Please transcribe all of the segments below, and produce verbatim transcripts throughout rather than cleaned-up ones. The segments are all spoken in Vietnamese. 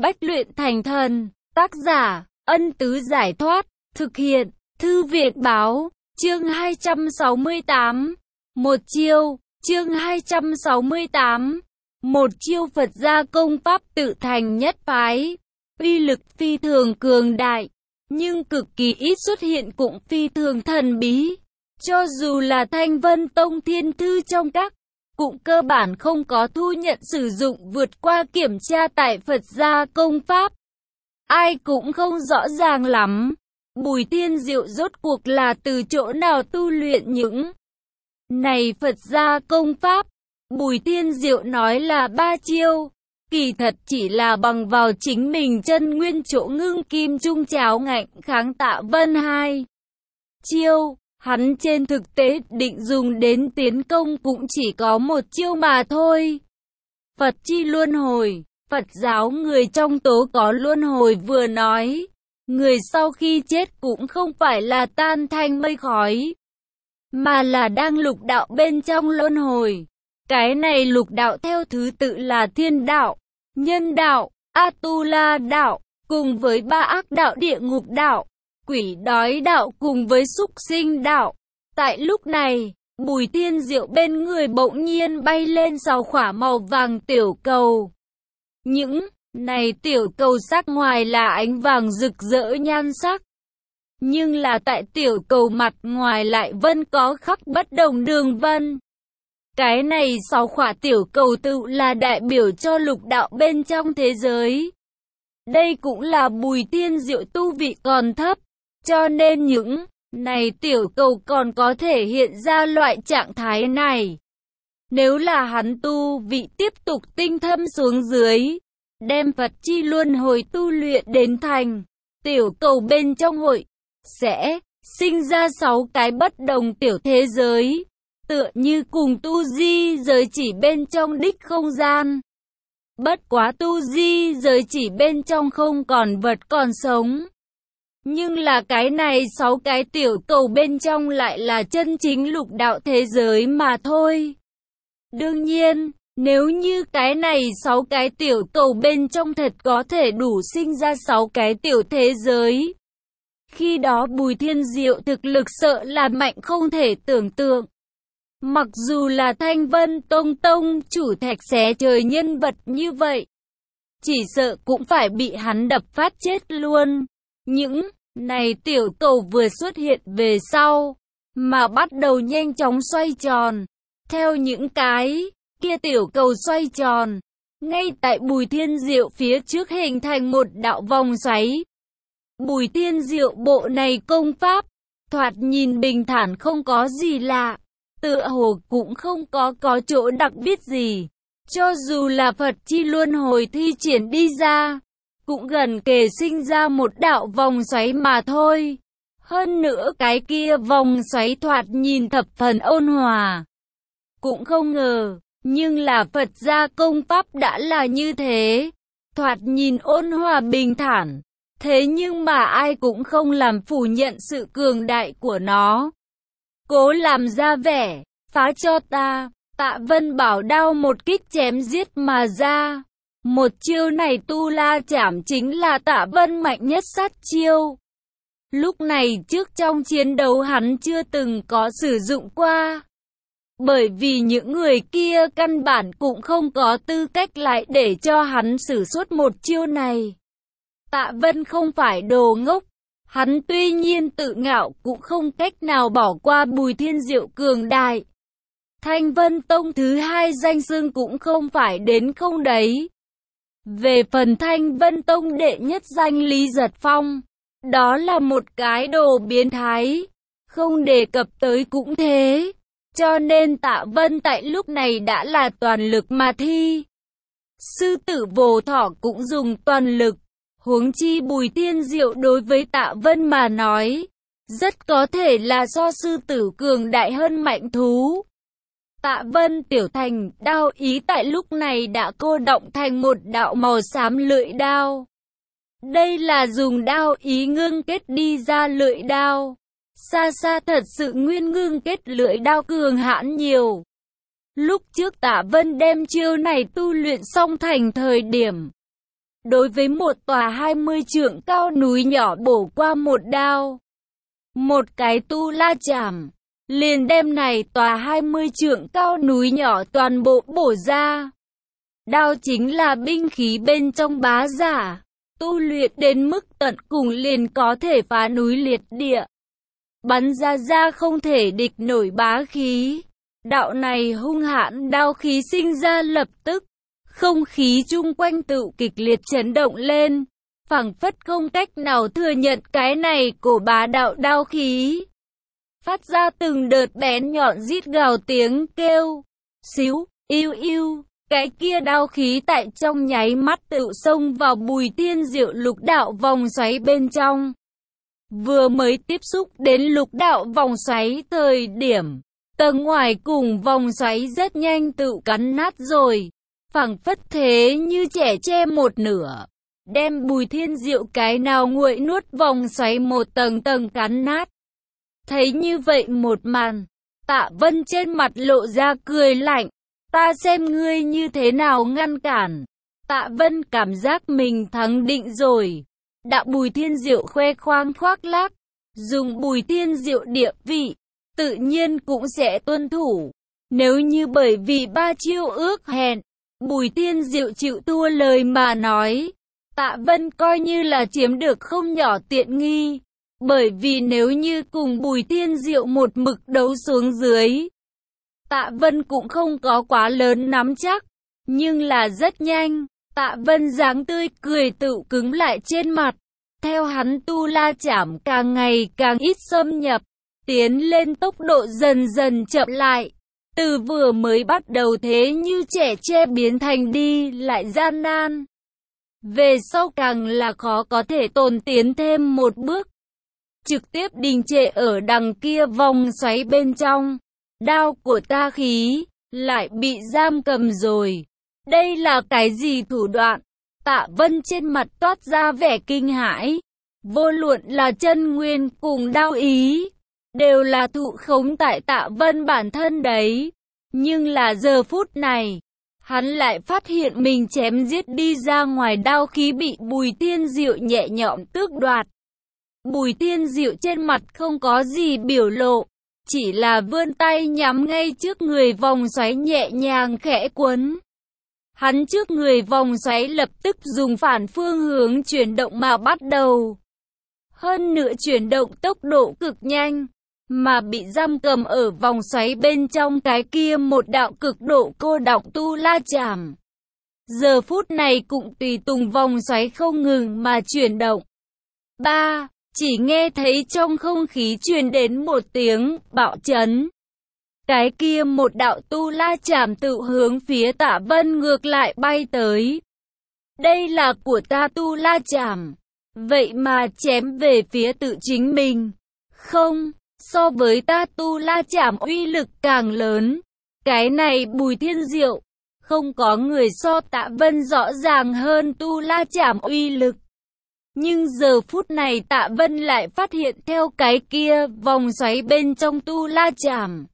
bách luyện thành thần. Tác giả, Ân Tứ Giải Thoát. Thực hiện, Thư Viện Báo. Chương hai trăm sáu mươi tám. Một chiêu. Chương hai trăm sáu mươi tám. Một chiêu Phật gia công pháp tự thành nhất phái. Uy lực phi thường cường đại, nhưng cực kỳ ít xuất hiện, cũng phi thường thần bí. Cho dù là Thanh Vân Tông thiên thư trong các, cũng cơ bản không có thu nhận sử dụng vượt qua kiểm tra tại Phật gia công pháp. Ai cũng không rõ ràng lắm, Bùi Thiên Diệu rốt cuộc là từ chỗ nào tu luyện những này Phật gia công pháp. Bùi Thiên Diệu nói là ba chiêu, kỳ thật chỉ là bằng vào chính mình chân nguyên chỗ ngưng kim trung cháo ngạnh kháng Tạ Vân hai chiêu. Hắn trên thực tế định dùng đến tiến công cũng chỉ có một chiêu mà thôi. Phật chi luân hồi. Phật giáo người trong tố có luân hồi vừa nói, người sau khi chết cũng không phải là tan thành mây khói, mà là đang lục đạo bên trong luân hồi. Cái này lục đạo theo thứ tự là thiên đạo, nhân đạo, Atula đạo, cùng với ba ác đạo địa ngục đạo, quỷ đói đạo cùng với súc sinh đạo. Tại lúc này, Bùi Thiên Diệu bên người bỗng nhiên bay lên sáu quả màu vàng tiểu cầu. Những này tiểu cầu sắc ngoài là ánh vàng rực rỡ nhan sắc, nhưng là tại tiểu cầu mặt ngoài lại vẫn có khắc bất đồng đường vân. Cái này sáu quả tiểu cầu tự là đại biểu cho lục đạo bên trong thế giới. Đây cũng là Bùi Thiên Diệu tu vị còn thấp, cho nên những này tiểu cầu còn có thể hiện ra loại trạng thái này. Nếu là hắn tu vị tiếp tục tinh thâm xuống dưới, đem Phật chi luân hồi tu luyện đến thành, tiểu cầu bên trong hội sẽ sinh ra sáu cái bất đồng tiểu thế giới, tựa như cùng tu di giới chỉ bên trong đích không gian. Bất quá tu di giới chỉ bên trong không còn vật còn sống, nhưng là cái này sáu cái tiểu cầu bên trong lại là chân chính lục đạo thế giới mà thôi. Đương nhiên, nếu như cái này sáu cái tiểu cầu bên trong thật có thể đủ sinh ra sáu cái tiểu thế giới, khi đó Bùi Thiên Diệu thực lực sợ là mạnh không thể tưởng tượng. Mặc dù là Thanh Vân Tông Tông chủ Thạch Xé Trời nhân vật như vậy, chỉ sợ cũng phải bị hắn đập phát chết luôn. Những này tiểu cầu vừa xuất hiện về sau, mà bắt đầu nhanh chóng xoay tròn. Theo những cái kia tiểu cầu xoay tròn, ngay tại Bùi Thiên Diệu phía trước hình thành một đạo vòng xoáy. Bùi Thiên Diệu bộ này công pháp, thoạt nhìn bình thản không có gì lạ, tựa hồ cũng không có có chỗ đặc biệt gì. Cho dù là Phật chi luân hồi thi triển đi ra, cũng gần kề sinh ra một đạo vòng xoáy mà thôi. Hơn nữa cái kia vòng xoáy thoạt nhìn thập phần ôn hòa. Cũng không ngờ, nhưng là Phật gia công pháp đã là như thế, thoạt nhìn ôn hòa bình thản. Thế nhưng mà ai cũng không làm phủ nhận sự cường đại của nó. Cố làm ra vẻ, phá cho ta. Tạ Vân bảo đao một kích chém giết mà ra. Một chiêu này tu la chảm chính là Tạ Vân mạnh nhất sát chiêu. Lúc này trước trong chiến đấu hắn chưa từng có sử dụng qua. Bởi vì những người kia căn bản cũng không có tư cách lại để cho hắn sử xuất một chiêu này. Tạ Vân không phải đồ ngốc. Hắn tuy nhiên tự ngạo cũng không cách nào bỏ qua Bùi Thiên Diệu cường đại. Thanh Vân Tông thứ hai danh xưng cũng không phải đến không đấy. Về phần Thanh Vân Tông đệ nhất danh Lý Giật Phong, đó là một cái đồ biến thái, không đề cập tới cũng thế. Cho nên Tạ Vân tại lúc này đã là toàn lực mà thi. Sư tử Vô Thỏ cũng dùng toàn lực, huống chi Bùi Thiên Diệu đối với Tạ Vân mà nói, rất có thể là do sư tử cường đại hơn mạnh thú. Tạ Vân tiểu thành đao ý tại lúc này đã cô động thành một đạo màu xám lưỡi đao. Đây là dùng đao ý ngưng kết đi ra lưỡi đao. Xa xa thật sự nguyên ngưng kết lưỡi đao cường hãn nhiều. Lúc trước Tạ Vân đem chiêu này tu luyện xong thành thời điểm, đối với một tòa hai mươi trượng cao núi nhỏ bổ qua một đao. Một cái tu la chảm, liền đem này tòa hai mươi trượng cao núi nhỏ toàn bộ bổ ra. Đao chính là binh khí bên trong bá giả, tu luyện đến mức tận cùng liền có thể phá núi liệt địa, bắn ra ra không thể địch nổi bá khí. Đạo này hung hãn đao khí sinh ra lập tức, không khí chung quanh tự kịch liệt chấn động lên, phảng phất không cách nào thừa nhận cái này của bá đạo đao khí. Phát ra từng đợt bén nhọn rít gào tiếng kêu, xíu, yêu yêu, cái kia đao khí tại trong nháy mắt tự xông vào Bùi Thiên Diệu lục đạo vòng xoáy bên trong. Vừa mới tiếp xúc đến lục đạo vòng xoáy thời điểm, tầng ngoài cùng vòng xoáy rất nhanh tự cắn nát rồi, phảng phất thế như trẻ che một nửa, đem Bùi Thiên Diệu cái nào nguội nuốt vòng xoáy một tầng tầng cắn nát. Thấy như vậy một màn, Tạ Vân trên mặt lộ ra cười lạnh, ta xem ngươi như thế nào ngăn cản. Tạ Vân cảm giác mình thắng định rồi. Đạo Bùi Thiên Diệu khoe khoang khoác lác, dùng Bùi Thiên Diệu địa vị, tự nhiên cũng sẽ tuân thủ. Nếu như bởi vì ba chiêu ước hẹn, Bùi Thiên Diệu chịu thua lời mà nói, Tạ Vân coi như là chiếm được không nhỏ tiện nghi. Bởi vì nếu như cùng Bùi Thiên Diệu một mực đấu xuống dưới, Tạ Vân cũng không có quá lớn nắm chắc. Nhưng là rất nhanh, Tạ Vân dáng tươi cười tự cứng lại trên mặt. Theo hắn tu la chảm càng ngày càng ít xâm nhập, tiến lên tốc độ dần dần chậm lại. Từ vừa mới bắt đầu thế như trẻ tre biến thành đi lại gian nan. Về sau càng là khó có thể tồn tiến thêm một bước. Trực tiếp đình trệ ở đằng kia vòng xoáy bên trong. Đao của ta khí lại bị giam cầm rồi. Đây là cái gì thủ đoạn? Tạ Vân trên mặt toát ra vẻ kinh hãi. Vô luận là chân nguyên cùng đao ý, đều là thụ khống tại Tạ Vân bản thân đấy. Nhưng là giờ phút này, hắn lại phát hiện mình chém giết đi ra ngoài đao khí bị Bùi Thiên Diệu nhẹ nhõm tước đoạt. Bùi Thiên Diệu trên mặt không có gì biểu lộ, chỉ là vươn tay nhắm ngay trước người vòng xoáy nhẹ nhàng khẽ quấn. Hắn trước người vòng xoáy lập tức dùng phản phương hướng chuyển động mà bắt đầu. Hơn nữa chuyển động tốc độ cực nhanh, mà bị giam cầm ở vòng xoáy bên trong cái kia một đạo cực độ cô đọng tu la chảm. Giờ phút này cũng tùy tùng vòng xoáy không ngừng mà chuyển động. ba. Chỉ nghe thấy trong không khí truyền đến một tiếng bạo chấn. Cái kia một đạo tu la chảm tự hướng phía Tạ Vân ngược lại bay tới. Đây là của ta tu la chảm, vậy mà chém về phía tự chính mình. Không, so với ta tu la chảm uy lực càng lớn. Cái này Bùi Thiên Diệu, không có người so Tạ Vân rõ ràng hơn tu la chảm uy lực. Nhưng giờ phút này Tạ Vân lại phát hiện theo cái kia vòng xoáy bên trong tu la chảm,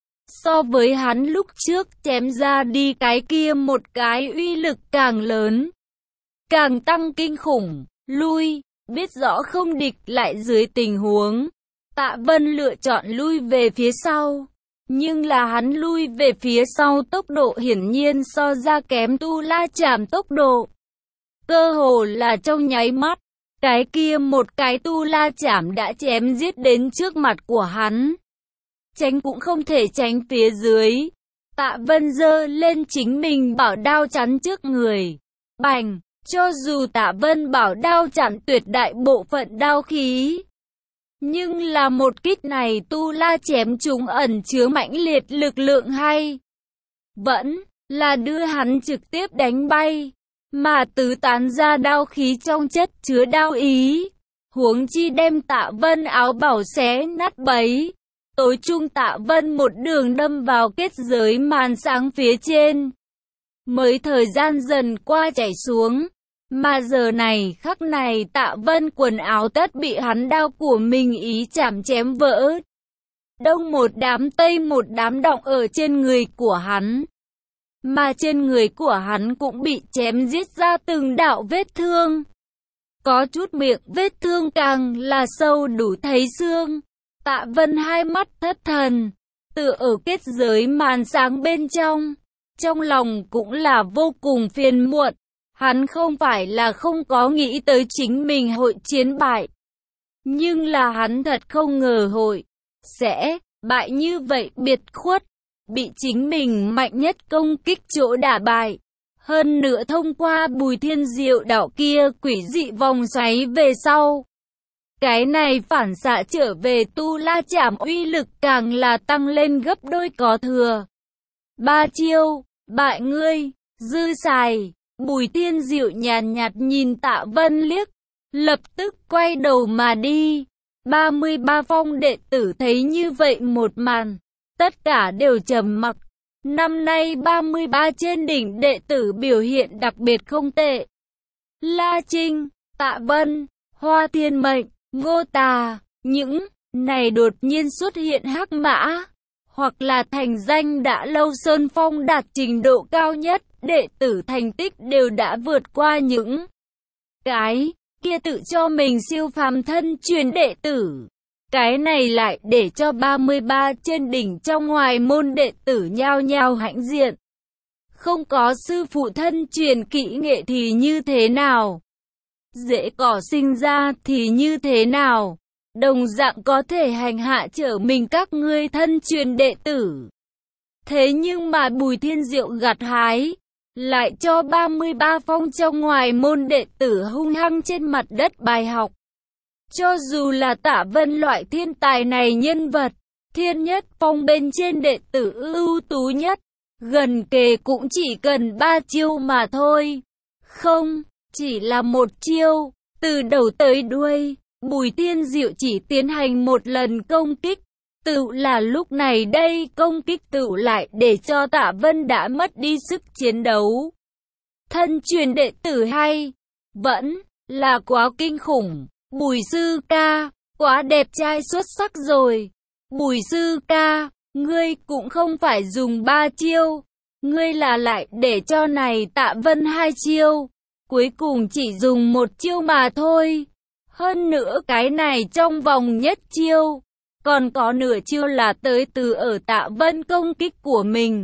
so với hắn lúc trước chém ra đi cái kia một cái uy lực càng lớn, càng tăng kinh khủng. Lui, biết rõ không địch lại dưới tình huống, Tạ Vân lựa chọn lui về phía sau. Nhưng là hắn lui về phía sau tốc độ hiển nhiên so ra kém tu la chảm tốc độ. Cơ hồ là trong nháy mắt, cái kia một cái tu la chảm đã chém giết đến trước mặt của hắn. Tránh cũng không thể tránh phía dưới. Tạ Vân giơ lên chính mình bảo đao chắn trước người. Bành, cho dù Tạ Vân bảo đao chặn tuyệt đại bộ phận đao khí, nhưng là một kích này tu la chém chúng ẩn chứa mãnh liệt lực lượng hay vẫn là đưa hắn trực tiếp đánh bay, mà tứ tán ra đao khí trong chất chứa đao ý. Huống chi đem Tạ Vân áo bảo xé nát bấy. Tối trung Tạ Vân một đường đâm vào kết giới màn sáng phía trên. Mới thời gian dần qua chảy xuống. Mà giờ này khắc này Tạ Vân quần áo tất bị hắn đao của mình ý chảm chém vỡ. Đông một đám tây một đám đọng ở trên người của hắn. mà trên người của hắn cũng bị chém giết ra từng đạo vết thương. Có chút miệng vết thương càng là sâu đủ thấy xương. Tạ Vân hai mắt thất thần, tựa ở kết giới màn sáng bên trong. Trong lòng cũng là vô cùng phiền muộn. Hắn không phải là không có nghĩ tới chính mình hội chiến bại. Nhưng là hắn thật không ngờ hội sẽ bại như vậy biệt khuất. Bị chính mình mạnh nhất công kích chỗ đả bại. Hơn nữa thông qua Bùi Thiên Diệu đạo kia quỷ dị vòng xoáy về sau. Cái này phản xạ trở về Tu La Chảm uy lực càng là tăng lên gấp đôi có thừa. Ba chiêu, bại ngươi, dư xài. Bùi Thiên Diệu nhàn nhạt nhìn Tạ Vân liếc, lập tức quay đầu mà đi. ba mươi ba phong đệ tử thấy như vậy một màn, tất cả đều trầm mặc. Năm nay ba mươi ba trên đỉnh đệ tử biểu hiện đặc biệt không tệ. La Trinh, Tạ Vân, Hoa Thiên Mệnh, Ngô Tà, những này đột nhiên xuất hiện hắc mã, hoặc là thành danh đã lâu Sơn Phong đạt trình độ cao nhất, đệ tử thành tích đều đã vượt qua những cái kia tự cho mình siêu phàm thân truyền đệ tử. Cái này lại để cho ba mươi ba trên đỉnh trong ngoài môn đệ tử nhao nhao hãnh diện. Không có sư phụ thân truyền kỹ nghệ thì như thế nào? Dễ cỏ sinh ra thì như thế nào? Đồng dạng có thể hành hạ trở mình các ngươi thân truyền đệ tử. Thế nhưng mà Bùi Thiên Diệu gặt hái, lại cho ba mươi ba phong trong ngoài môn đệ tử hung hăng trên mặt đất bài học. Cho dù là Tạ Vân loại thiên tài này nhân vật, thiên nhất phong bên trên đệ tử ưu tú nhất, gần kề cũng chỉ cần ba chiêu mà thôi. Không, chỉ là một chiêu, từ đầu tới đuôi, Bùi Thiên Diệu chỉ tiến hành một lần công kích. Tự là lúc này đây công kích tự lại để cho Tạ Vân đã mất đi sức chiến đấu. Thân truyền đệ tử hay, vẫn là quá kinh khủng. Bùi sư ca, quá đẹp trai xuất sắc rồi. Bùi sư ca, ngươi cũng không phải dùng ba chiêu. Ngươi là lại để cho này Tạ Vân hai chiêu. Cuối cùng chỉ dùng một chiêu mà thôi. Hơn nữa cái này trong vòng nhất chiêu. Còn có nửa chiêu là tới từ ở Tạ Vân công kích của mình.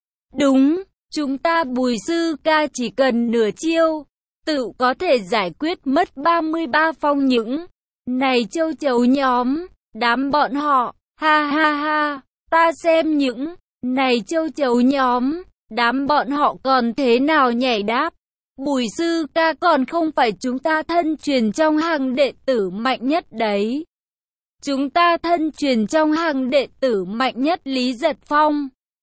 Đúng, chúng ta Bùi sư ca chỉ cần nửa chiêu. Tự có thể giải quyết mất ba mươi ba phong những này châu chấu nhóm, đám bọn họ, ha ha ha, ta xem những này châu chấu nhóm, đám bọn họ còn thế nào nhảy đáp. Bùi sư ca còn không phải chúng ta thân truyền trong hàng đệ tử mạnh nhất đấy. Chúng ta thân truyền trong hàng đệ tử mạnh nhất Lý Giật Phong.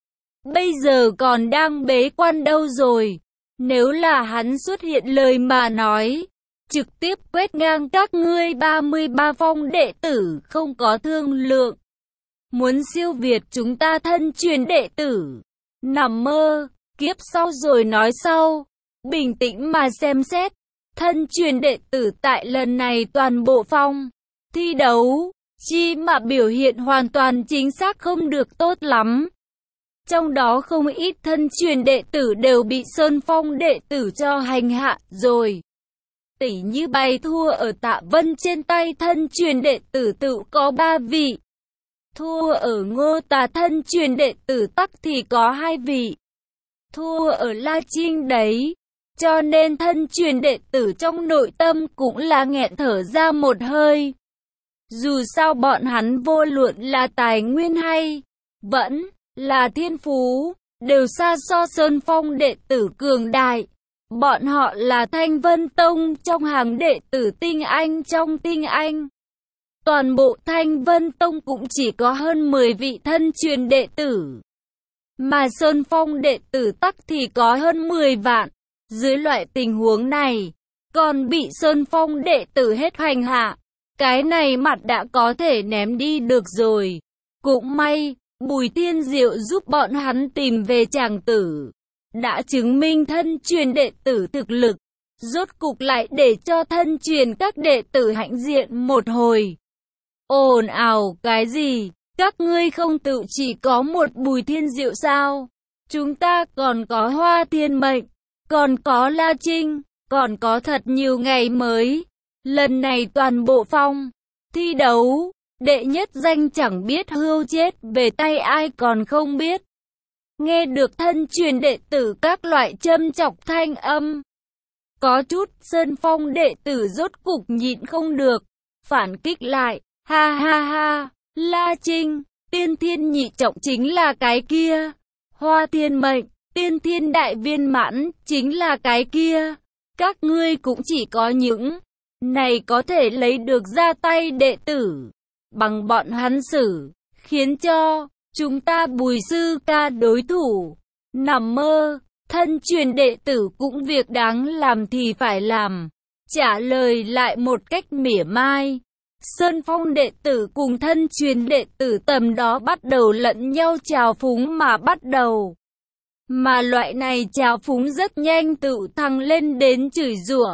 Bây giờ còn đang bế quan đâu rồi. Nếu là hắn xuất hiện lời mà nói, trực tiếp quét ngang các ngươi ba mươi ba phong đệ tử không có thương lượng. Muốn siêu việt chúng ta thân truyền đệ tử. Nằm mơ, kiếp sau rồi nói sau. Bình tĩnh mà xem xét. Thân truyền đệ tử tại lần này toàn bộ phong thi đấu, chi mà biểu hiện hoàn toàn chính xác không được tốt lắm. Trong đó không ít thân truyền đệ tử đều bị Sơn Phong đệ tử cho hành hạ rồi. Tỉ như bày thua ở Tạ Vân trên tay thân truyền đệ tử tự có ba vị. Thua ở Ngô Tà thân truyền đệ tử tắc thì có hai vị. Thua ở La Trinh đấy. Cho nên thân truyền đệ tử trong nội tâm cũng là nghẹn thở ra một hơi. Dù sao bọn hắn vô luận là tài nguyên hay vẫn là thiên phú, đều xa so Sơn Phong đệ tử cường đại. Bọn họ là Thanh Vân Tông trong hàng đệ tử tinh anh trong tinh anh. Toàn bộ Thanh Vân Tông cũng chỉ có hơn mười vị thân truyền đệ tử. Mà Sơn Phong đệ tử tắc thì có hơn mười vạn. Dưới loại tình huống này, còn bị Sơn Phong đệ tử hết hành hạ. Cái này mặt đã có thể ném đi được rồi. Cũng may, Bùi Thiên Diệu giúp bọn hắn tìm về chàng tử. Đã chứng minh thân truyền đệ tử thực lực. Rốt cục lại để cho thân truyền các đệ tử hãnh diện một hồi. Ồn ào cái gì? Các ngươi không tự chỉ có một Bùi Thiên Diệu sao? Chúng ta còn có Hoa Thiên Mệnh, còn có La Trinh, còn có thật nhiều ngày mới. Lần này toàn bộ phong thi đấu, đệ nhất danh chẳng biết hưu chết về tay ai còn không biết. Nghe được thân truyền đệ tử các loại châm chọc thanh âm. Có chút Sơn Phong đệ tử rốt cục nhịn không được, phản kích lại, ha ha ha, La Trinh, tiên thiên nhị trọng chính là cái kia. Hoa Thiên Mệnh, tiên thiên đại viên mãn, chính là cái kia. Các ngươi cũng chỉ có những này có thể lấy được ra tay đệ tử. Bằng bọn hắn xử, khiến cho chúng ta Bùi sư ca đối thủ. Nằm mơ, thân truyền đệ tử cũng việc đáng làm thì phải làm. Trả lời lại một cách mỉa mai. Sơn Phong đệ tử cùng thân truyền đệ tử tầm đó bắt đầu lẫn nhau trào phúng mà bắt đầu. Mà loại này trào phúng rất nhanh tự thăng lên đến chửi rủa.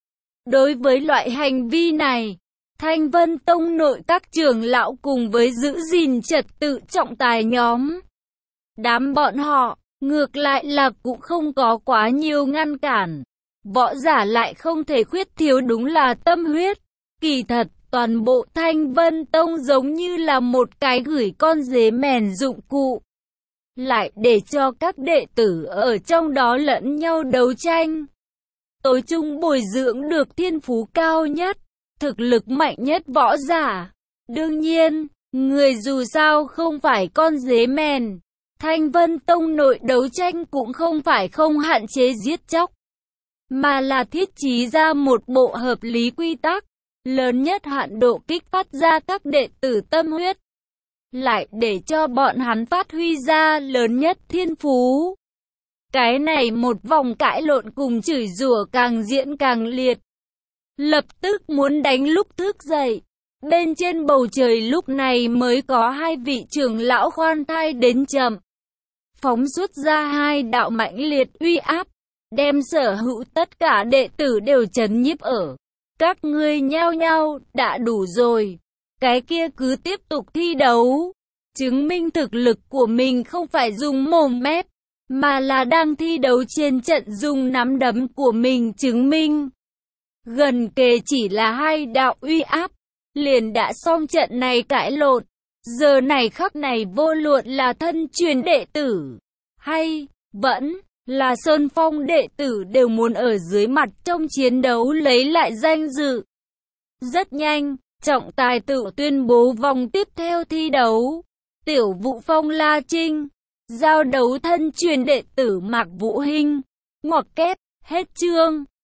Đối với loại hành vi này, Thanh Vân Tông nội các trưởng lão cùng với giữ gìn trật tự trọng tài nhóm. Đám bọn họ, ngược lại là cũng không có quá nhiều ngăn cản. Võ giả lại không thể khuyết thiếu đúng là tâm huyết. Kỳ thật, toàn bộ Thanh Vân Tông giống như là một cái gửi con dế mèn dụng cụ. Lại để cho các đệ tử ở trong đó lẫn nhau đấu tranh. Tối chung bồi dưỡng được thiên phú cao nhất, thực lực mạnh nhất võ giả. Đương nhiên, người dù sao không phải con dế mèn. Thanh Vân Tông nội đấu tranh cũng không phải không hạn chế giết chóc, mà là thiết trí ra một bộ hợp lý quy tắc, lớn nhất hạn độ kích phát ra các đệ tử tâm huyết, lại để cho bọn hắn phát huy ra lớn nhất thiên phú. Cái này một vòng cãi lộn cùng chửi rủa càng diễn càng liệt. Lập tức muốn đánh lúc thức dậy. Bên trên bầu trời lúc này mới có hai vị trưởng lão khoan thai đến chậm. Phóng xuất ra hai đạo mãnh liệt uy áp, đem sở hữu tất cả đệ tử đều chấn nhiếp ở. Các ngươi nhao nhao, đã đủ rồi. Cái kia cứ tiếp tục thi đấu. Chứng minh thực lực của mình không phải dùng mồm mép, mà là đang thi đấu trên trận dùng nắm đấm của mình chứng minh. Gần kề chỉ là hai đạo uy áp, liền đã xong trận này cãi lộn. Giờ này khắc này vô luận là thân truyền đệ tử, hay vẫn là Sơn Phong đệ tử đều muốn ở dưới mặt trong chiến đấu lấy lại danh dự. Rất nhanh, trọng tài tự tuyên bố vòng tiếp theo thi đấu. Tiểu Vũ Phong La Trinh, giao đấu thân truyền đệ tử Mạc Vũ Hinh. Ngoặc kép, hết chương.